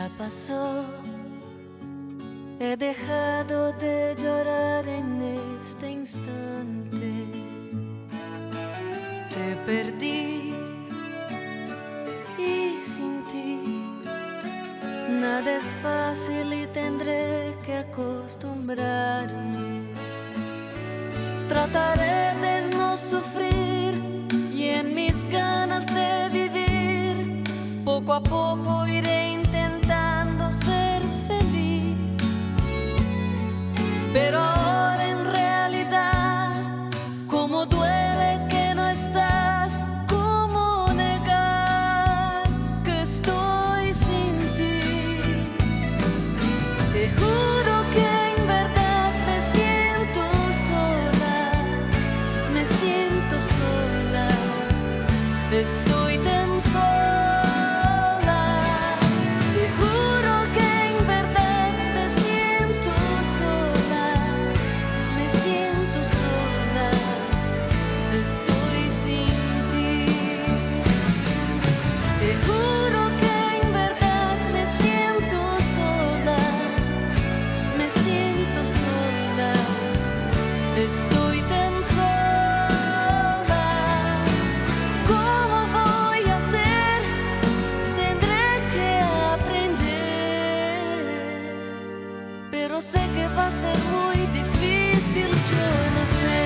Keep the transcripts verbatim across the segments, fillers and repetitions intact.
Ya pasó, he dejado de llorar en este instante. Te perdí y sin ti nada es fácil y tendré que acostumbrarme. Trataré de no sufrir y en mis ganas de vivir poco a poco iré intentando ser feliz. Pero ahora en realidad, cómo duele que no estás, cómo negar que estoy sin ti. Te juro que en verdad me siento sola, me siento sola, estoy tan sola. Estoy tan sola, ¿cómo voy a hacer? Tendré que aprender, pero sé que va a ser muy difícil, yo no sé.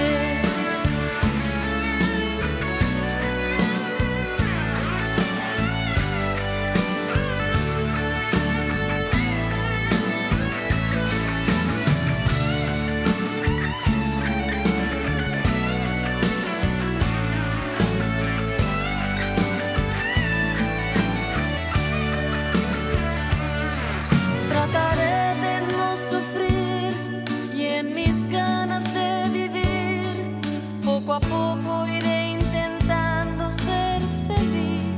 Trataré de no sufrir y en mis ganas de vivir poco a poco iré intentando ser feliz.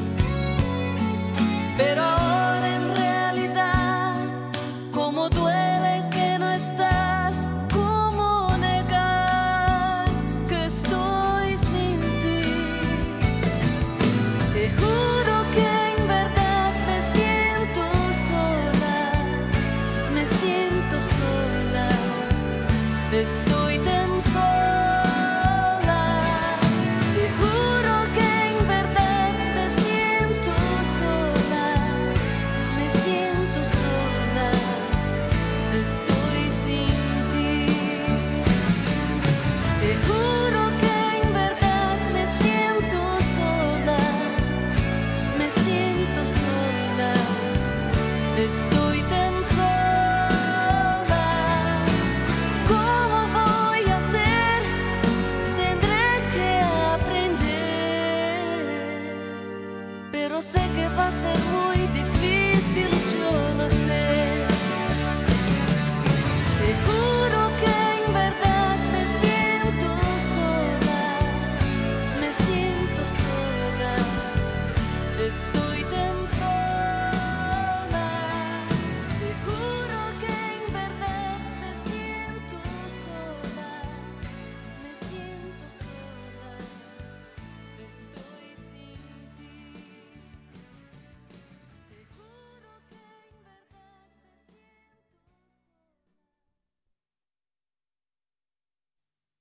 Pero ahora en realidad, cómo duele que no estás, cómo negar que estoy sin ti. Te juro que en verdad me siento sola, me siento sola, estoy tan sola. Te juro que en verdad me siento sola, me siento sola, estoy sin ti. Te juro